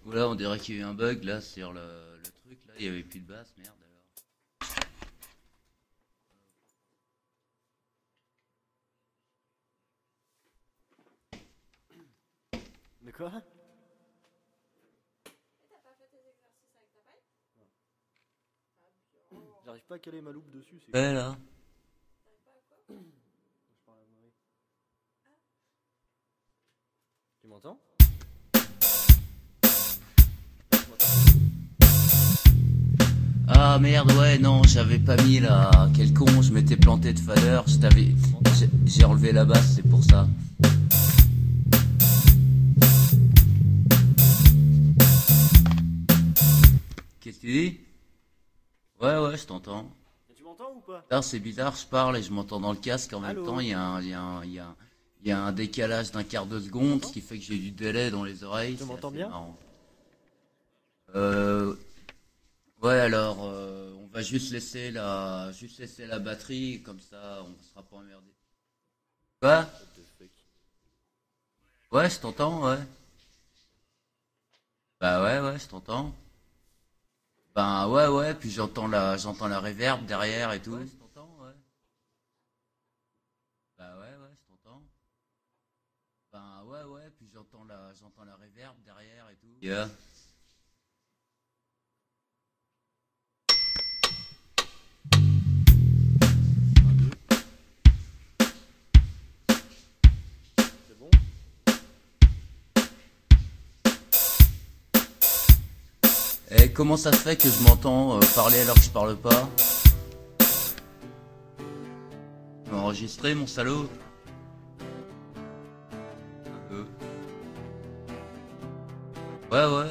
Voilà, on dirait qu'il y a eu un bug là sur le truc là, il y avait plus de basse, merde alors. De quoi? J'arrive pas à caler ma loupe dessus. C'est Ouais là. Je parle à Marie. Tu m'entends? Ah merde, ouais, non, j'avais pas mis là. Quel con, je m'étais planté de fader, j'ai enlevé la basse, c'est pour ça. Qu'est-ce que tu dis? Ouais, je t'entends. Et tu m'entends ou pas? Là, c'est bizarre, je parle et je m'entends dans le casque en même Allô. temps. Il y a un décalage d'un quart de seconde, ce qui fait que j'ai du délai dans les oreilles. Tu c'est m'entends assez bien? marrant. Euh, ouais, alors, on va juste laisser la batterie, comme ça, on sera pas emmerdé. Quoi? What the fuck? Ouais, je t'entends, ouais. Bah ouais, je t'entends. Ben ouais, puis j'entends la reverb derrière et tout. Ouais, je t'entends, ouais. Bah ouais, je t'entends. Ben ouais, puis j'entends la reverb derrière et tout. Yeah. C'est bon? Et comment ça se fait que je m'entends parler alors que je parle pas? Enregistré, mon salaud. Euh. Ouais.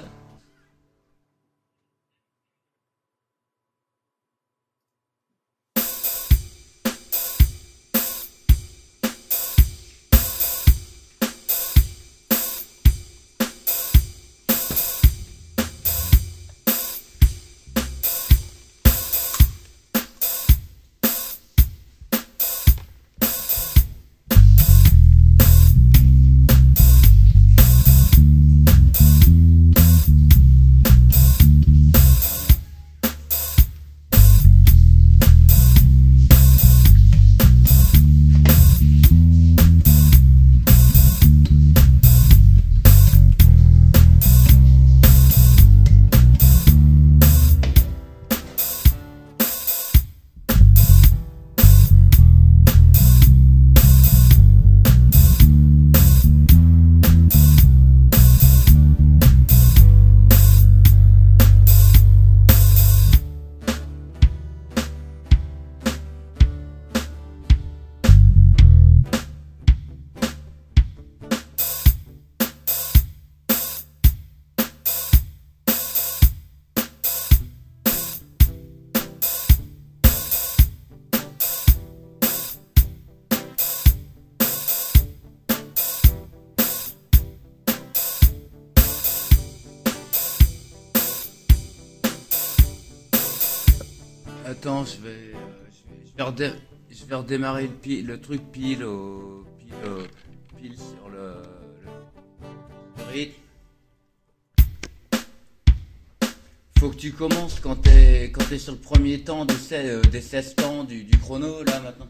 Attends, je vais redémarrer le truc pile sur le rythme. Faut que tu commences quand t'es sur le premier temps des 16 temps du chrono, là, maintenant.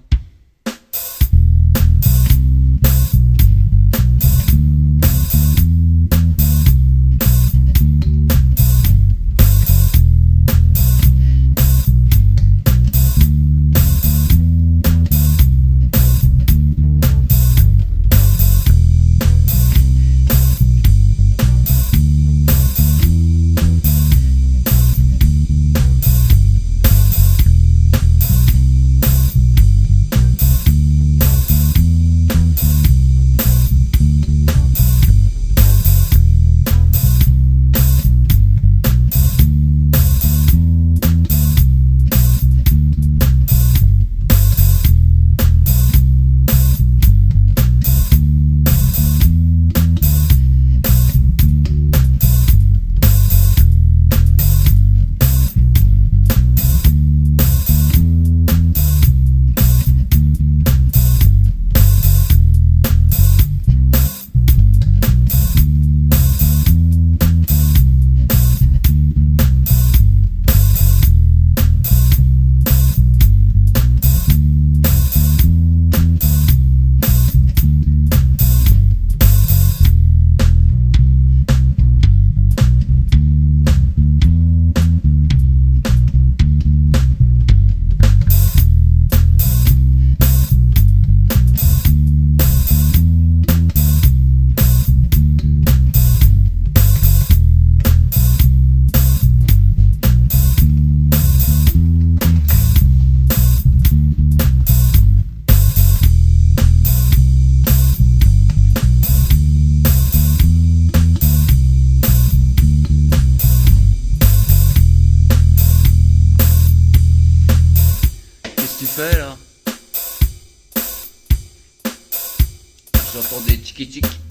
fait là? J'entends des tiki-tiki.